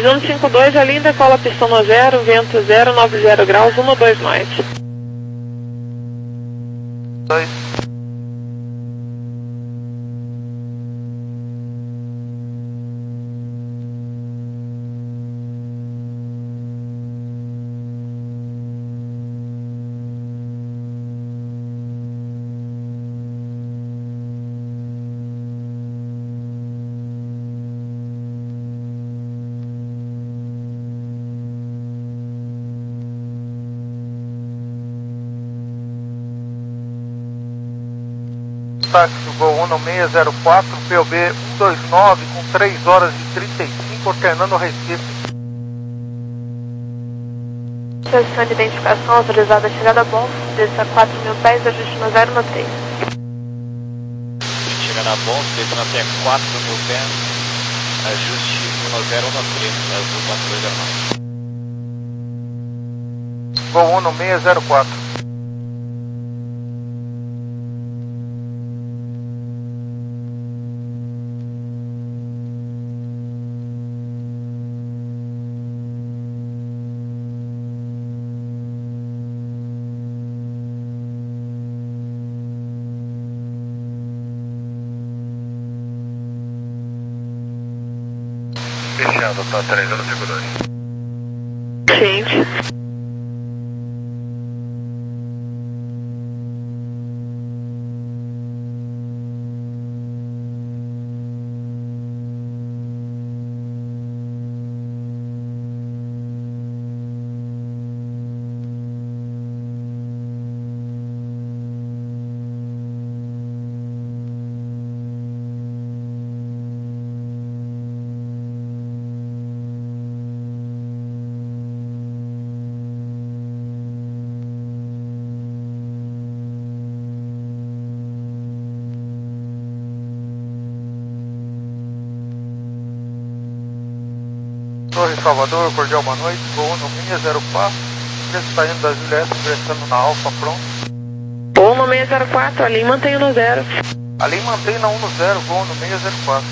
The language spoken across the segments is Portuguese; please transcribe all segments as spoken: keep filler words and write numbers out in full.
três um cinco dois, a linda cola pistão no zero, vento zero nove zero graus, um dois nós. dois. Táxi Gol um seis zero quatro, P O B um dois nove, com três horas e trinta e cinco, alternando Recife. Sessão de identificação autorizada a chegada a bom, desça quatro mil pés, ajuste no zero no três. Chegada a bom, desça até quatro mil pés, ajuste no zero no três, azul quatro dois zero nove. Gol um seis zero quatro. Fechando, tá três um cinco dois. Gente. Torre Salvador, cordial boa noite, Gol um seis zero quatro, saindo da Juliette, ingressando na Alfa, pronto. Gol um seis zero quatro, ali mantenho no zero. Ali mantém na um no zero, Gol um seis zero quatro.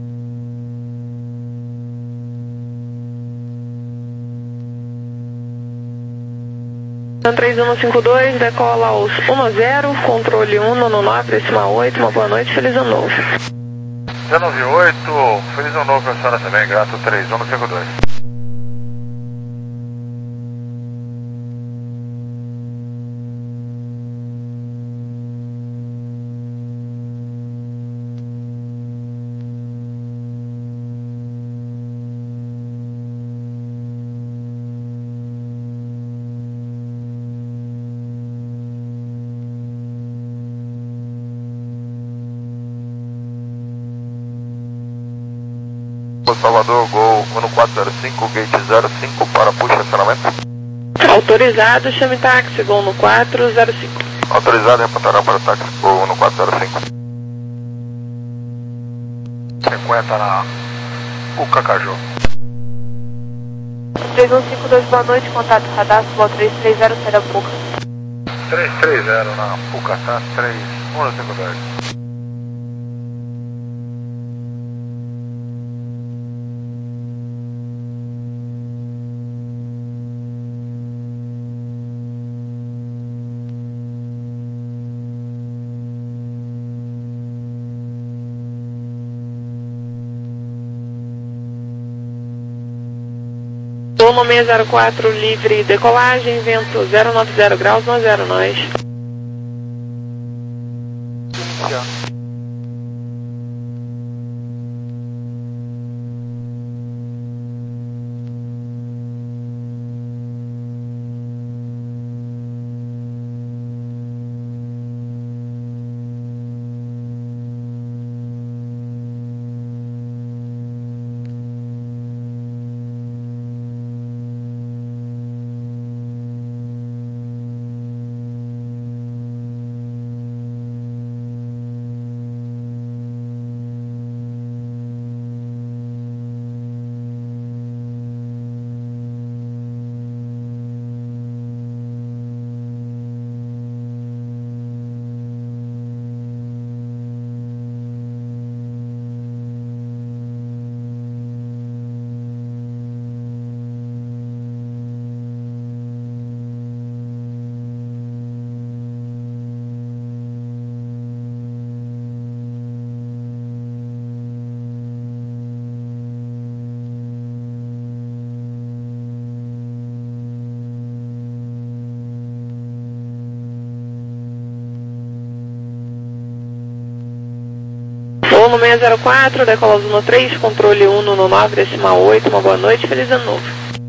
três um cinco dois, decola aos um zero, controle um no nove, decimal oito, uma boa noite, feliz ano novo. dezenove oito, feliz ano novo pra senhora também, grato três um cinco dois. Salvador, Gol um quatro zero cinco, gate zero cinco para puxa acionamento. Autorizado, chame táxi, Gol no quatro zero cinco. Autorizado, reportará para o táxi, Gol um quatro zero cinco. cinquenta na Puca Caju. três um cinco dois, boa noite, contato radar, Vol três três zero, Serapuca. três três zero na Puca, tá? três um cinco dois. Gol um seis zero quatro, livre decolagem, vento zero nove zero graus, um zero nós. Uno seis zero quatro, decola Uno três, controle um no nove, decimal oito, uma boa noite, feliz ano novo.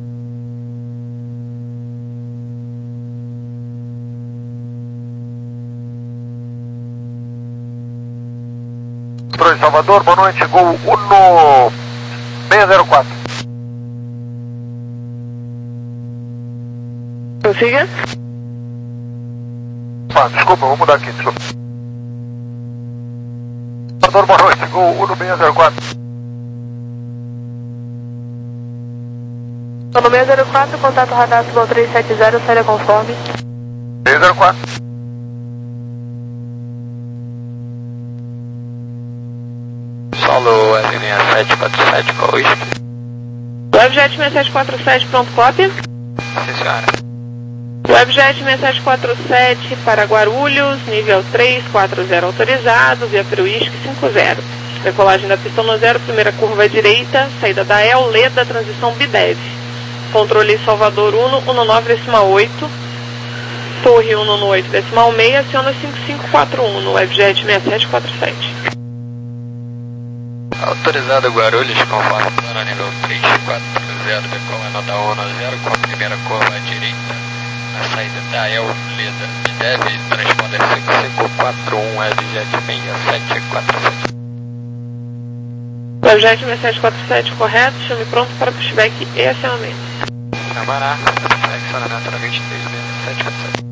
Controle Salvador, boa noite, Gol Uno seis zero quatro. Prossiga. Ah, desculpa, vou mudar aqui, desculpa. Salvador, boa noite, Gol Uno seis zero quatro. Uno seis zero quatro, contato radar Sul três sete zero, série conforme. seis zero quatro. Solo F seis sete quatro sete, qual o uísque? Webjet seis sete quatro sete, pronto, cópia. Sim, senhora. Webjet seis sete quatro sete para Guarulhos, nível três quatro zero autorizado, via Peruísque cinco zero. Decolagem da pista no zero, primeira curva à direita, saída da El, Leda, transição Bidev. Controle Salvador um, Uno nove decimal oito, Torre um no oito decimal seis, aciona cinco cinco quatro um no Webjet seis sete quatro sete. Autorizado Guarulhos, conforme plano nível três quatro zero, decola nota Uno zero com a primeira curva à direita, na saída da El, Leda, Bidev, transponder cinco cinco quatro um, Webjet seis sete quatro sete. Webjet seis sete quatro sete, correto, chame pronto para pushback e acionamento. Camará, acionamento na vinte e três seis sete quatro sete.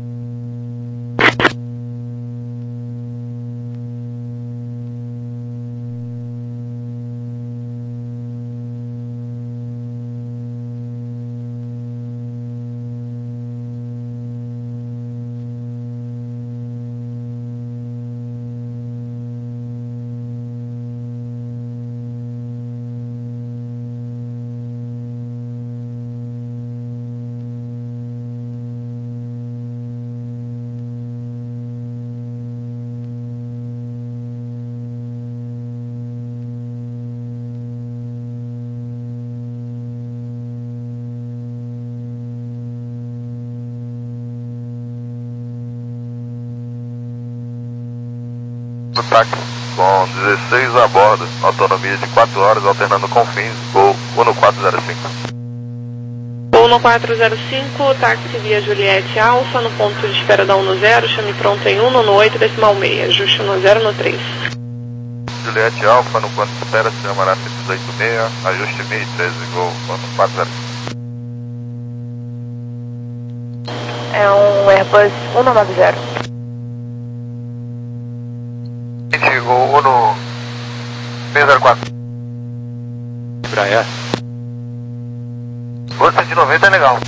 Táxi com dezesseis a bordo, autonomia de quatro horas, alternando com fins, Gol Uno quatro zero cinco. Uno quatro zero cinco, táxi via Juliette Alfa, no ponto de espera da Uno zero, chame pronto em um no oito decimal seis, ajuste Uno zero no três. Juliette Alfa, no ponto de espera, se chamará seis oito seis, ajuste mil e treze, Gol Uno quatro zero cinco. É um Airbus um nove zero. Gol Uno seis zero quatro. Embraer. Gol cento e noventa é legal.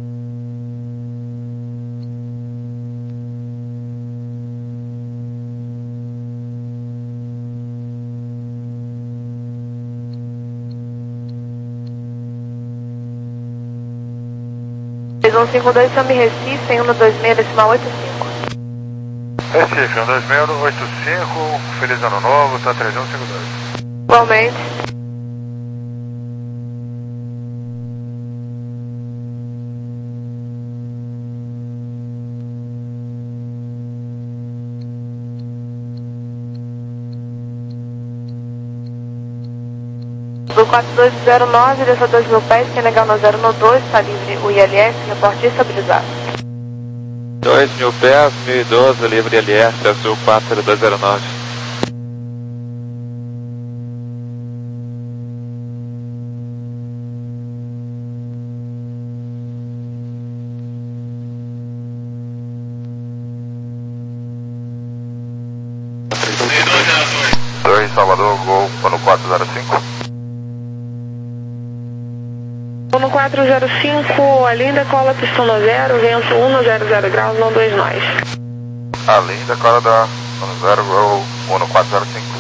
seis um cinco dois, chame Recife em um dois seis decimal oito cinco. Recife, um dois seis oito cinco, feliz ano novo, tá três um cinco dois. Igualmente. Do quatro dois zero nove, desça dois mil pés, quem legal no zero no dois, está livre o I L S, reporte estabilizado. dois mil pés, mil e doze, livre L S, azul quatro dois zero nove. dois Salvador, Gol Uno quatro zero cinco. Uno quatro zero cinco, a linda cola pistão no zero, vento um zero zero graus, não dois nós. Além da cara da Uno zero, Gol Uno quatro zero cinco.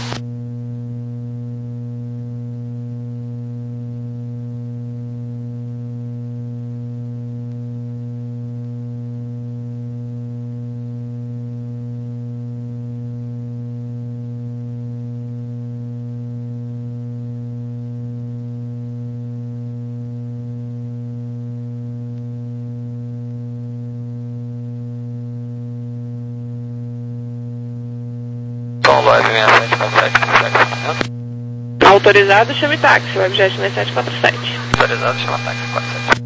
Tom Live seis sete quatro sete, consegue funcionamento? Autorizado, chame táxi, Webjet seis sete quatro sete. Autorizado, chama táxi quatro sete.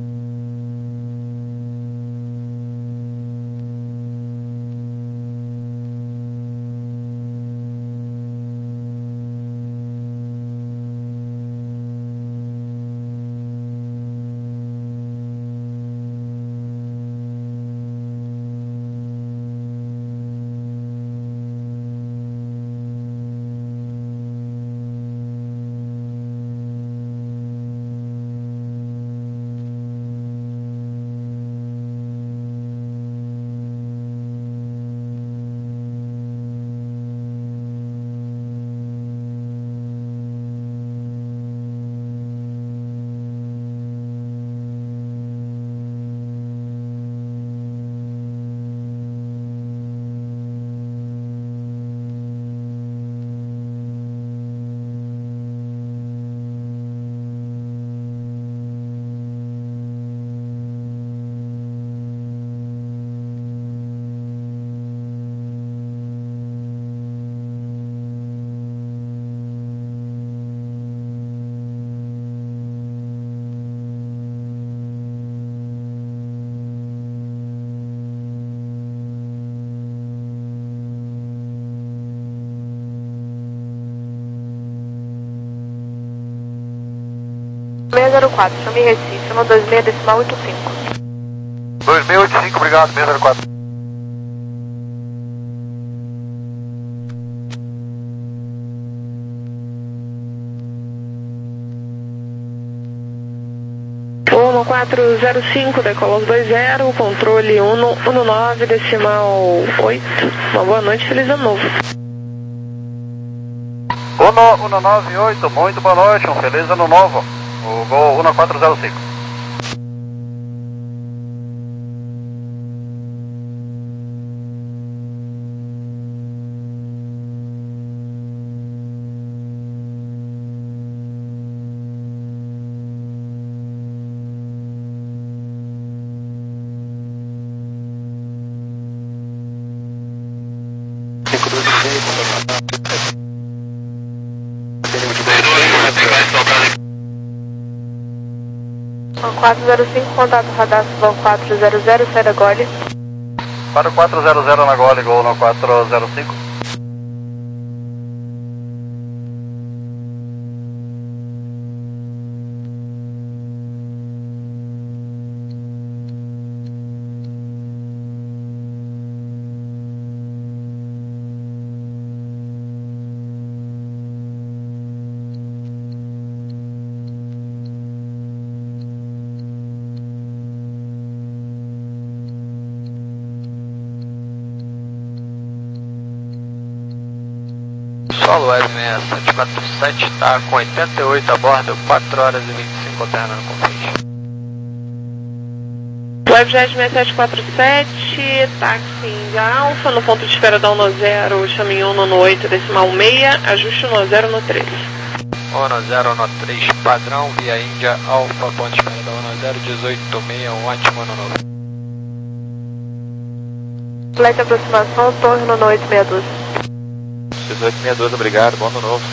seis zero quatro, chame Recife, uma dois seis decimal oito cinco. dois seis oito cinco, obrigado, seis zero quatro. um quatro zero cinco, decola aos dois zero, controle um nove decimal oito. Uma boa noite, feliz ano novo. um nove oito, muito boa noite, um feliz ano novo. O Gol um quatro zero cinco. quatro zero cinco, contato radar Vão quatro zero zero, sai da Gole. quatro quatro zero zero na Gole, Gol um quatro zero cinco. Solo Web seis sete quatro sete está com oitenta e oito a bordo, quatro horas e vinte e cinco alternando com ficha. Webjet seis sete quatro sete, táxi Índia Alfa, no ponto de espera da Uno Zero, chame um no oito decimal seis, ajuste Uno Zero no três. Uno Zero no três, padrão, via Índia Alfa, ponto de espera da Uno Zero, dezoito seis, um ótimo ano novo. Flight aproximação, torre no oito seis dois. dezoito seis dois, obrigado, bom ano novo.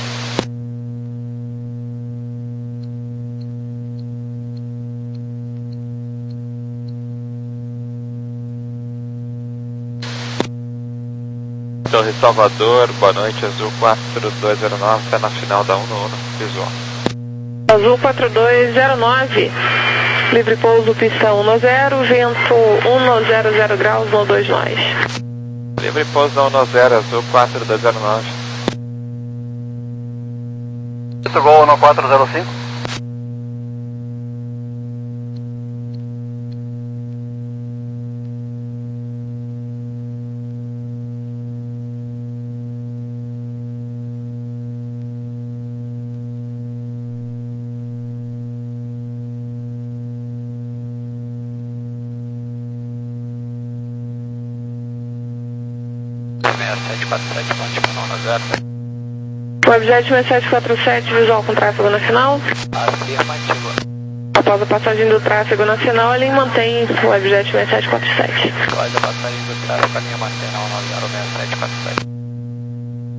Torre Salvador, boa noite, Azul quatro dois zero nove, está na final da Uno Uno, visual. Azul quatro dois zero nove, livre pouso, pista um zero, vento um zero zero graus no dois nós. Livre pouso da Uno Zero, Azul quatro dois zero nove. Isso, Gol um quatro zero cinco. seis sete quatro sete, ponte para Uno Zero. Webjet seis sete quatro sete, visual com tráfego nacional. Afirmativo. Após a passagem do tráfego nacional, ele mantém o Webjet seis sete quatro sete. Após a passagem do tráfego, a linha mantém na Uno Zero seis sete quatro sete.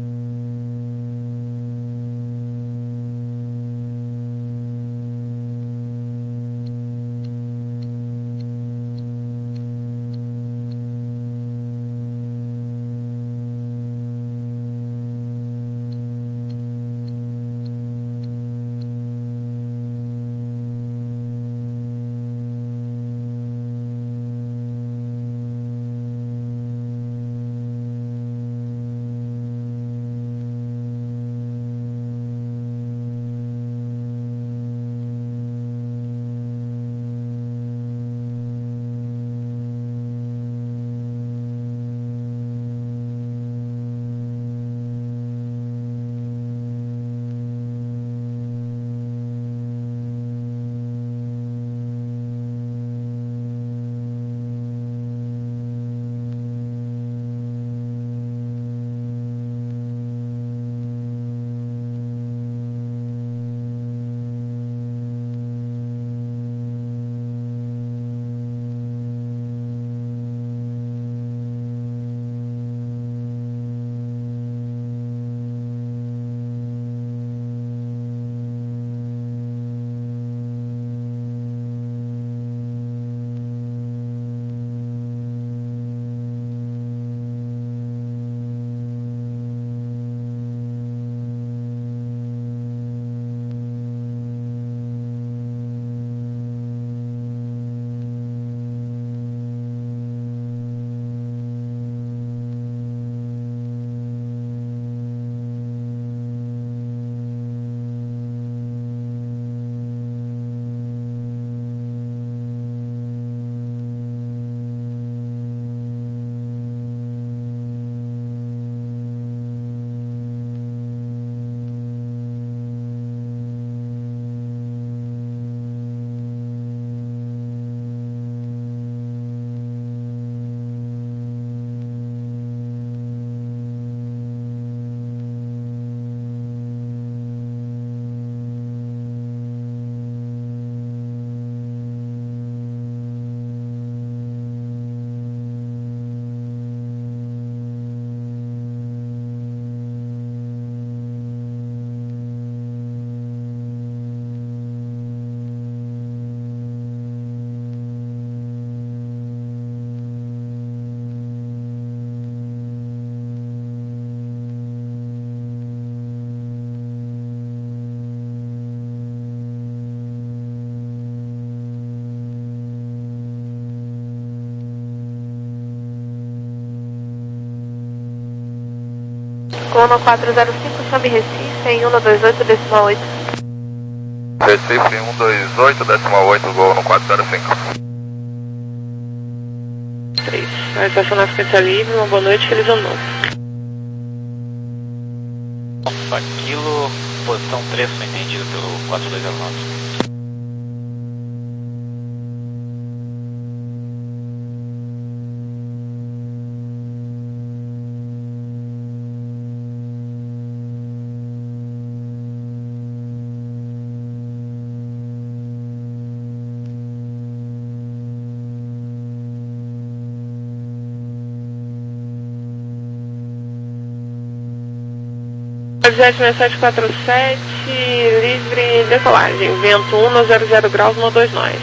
Gol quatro zero cinco, chame Recife em um dois oito decimal oito. Recife um dois oito decimal oito, gol no quatro zero cinco. três. Vai estacionar a frequência livre, uma boa noite, feliz ano novo. Aquilo, posição três, foi entendido pelo quatro dois zero nove. Jet seis sete quatro sete, livre decolagem, vento um no zero zero graus, um dois nós.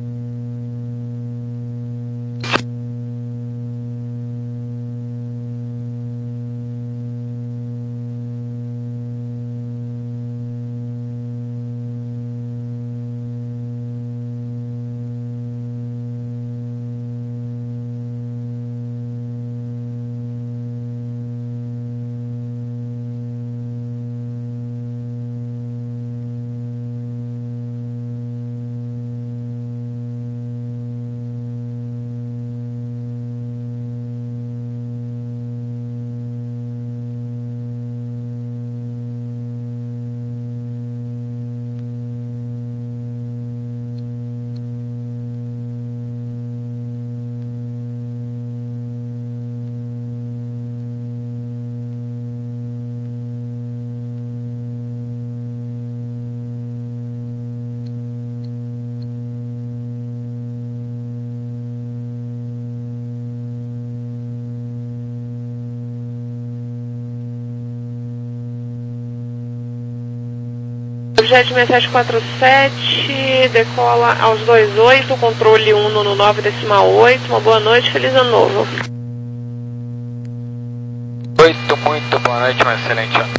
Jet seis sete quatro sete, decola aos dois oito, controle um no nove decimal oito, uma boa noite, feliz ano novo. Oito, muito boa noite, um excelente ano.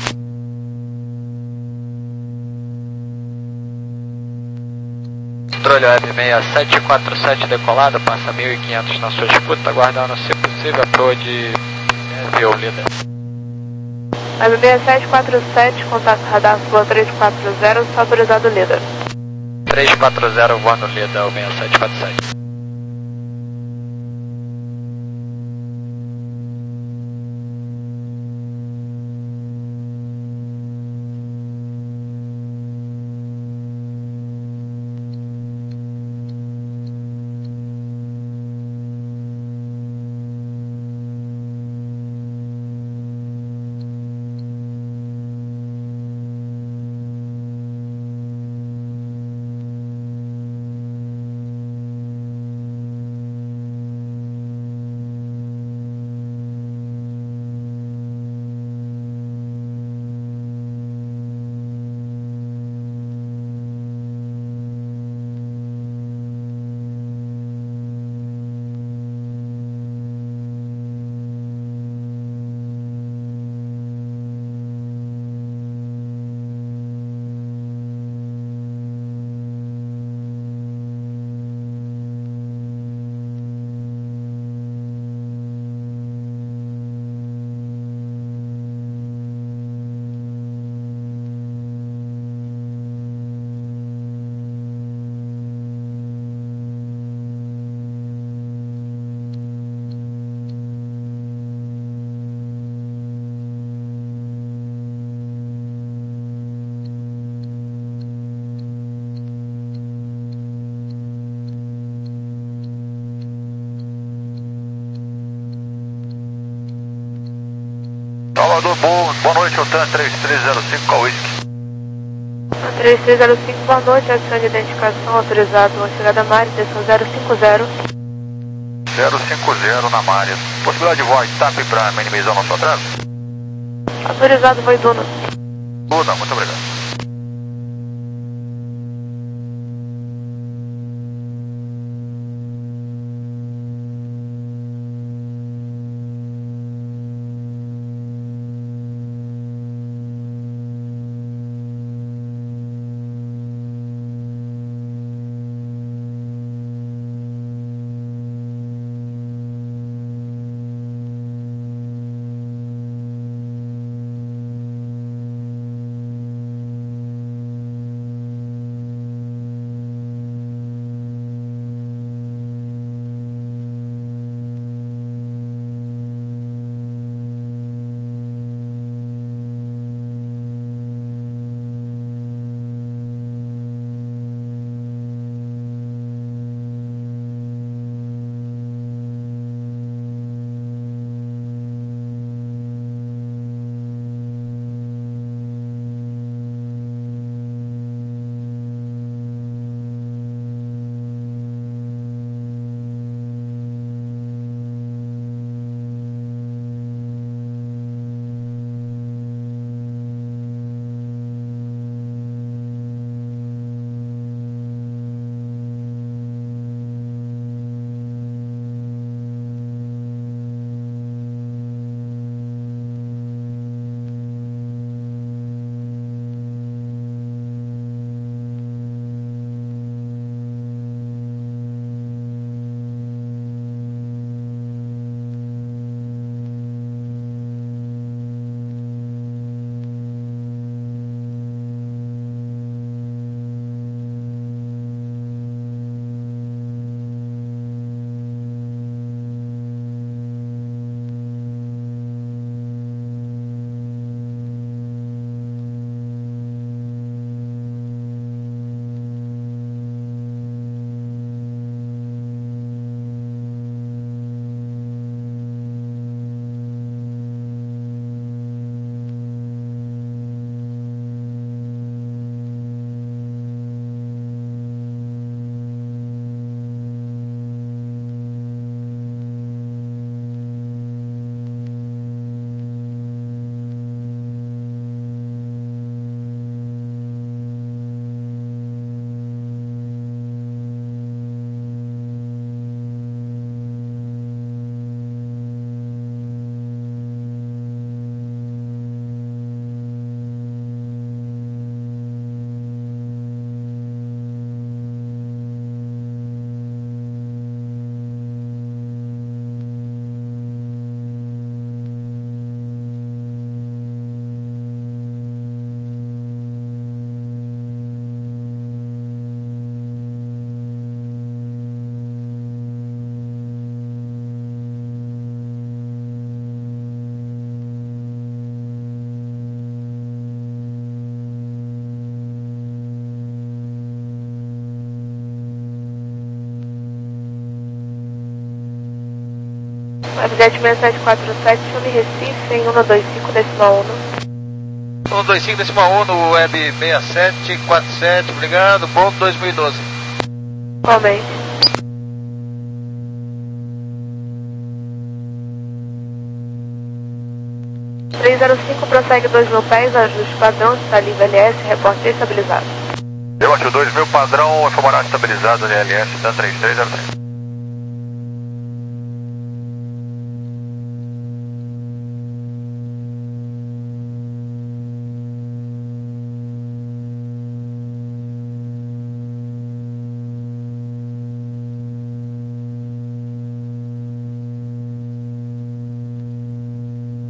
Controle web seis sete quatro sete decolado, passa mil e quinhentos na sua escuta, aguardando se possível a proa de Neve ou Lida. Web seis sete quatro sete, contato radar Sua três quatro zero, está autorizado Lida. três quatro zero voando Lida, o seis sete quatro sete. Salvador, boa, boa noite, Otan três três zero cinco, com whisky. três três zero cinco, boa noite, ação de identificação autorizado, chegada Mari, desceu zero cinco zero. zero cinco zero na Mária. Possibilidade de voz, tap para minimizar o nosso atraso? Autorizado, vai Duna. Duna, muito obrigado. Webjet seis sete quatro sete, chame Recife em cento e vinte e cinco decimal um. cento e vinte e cinco decimal um, Web seis sete quatro sete, obrigado, bom dois mil e doze. Igualmente. três zero cinco, prossegue dois mil pés, ajuste padrão, está livre L S, reporte estabilizado. Eu acho dois mil padrão, informação estabilizado, L S, Dan três três zero três.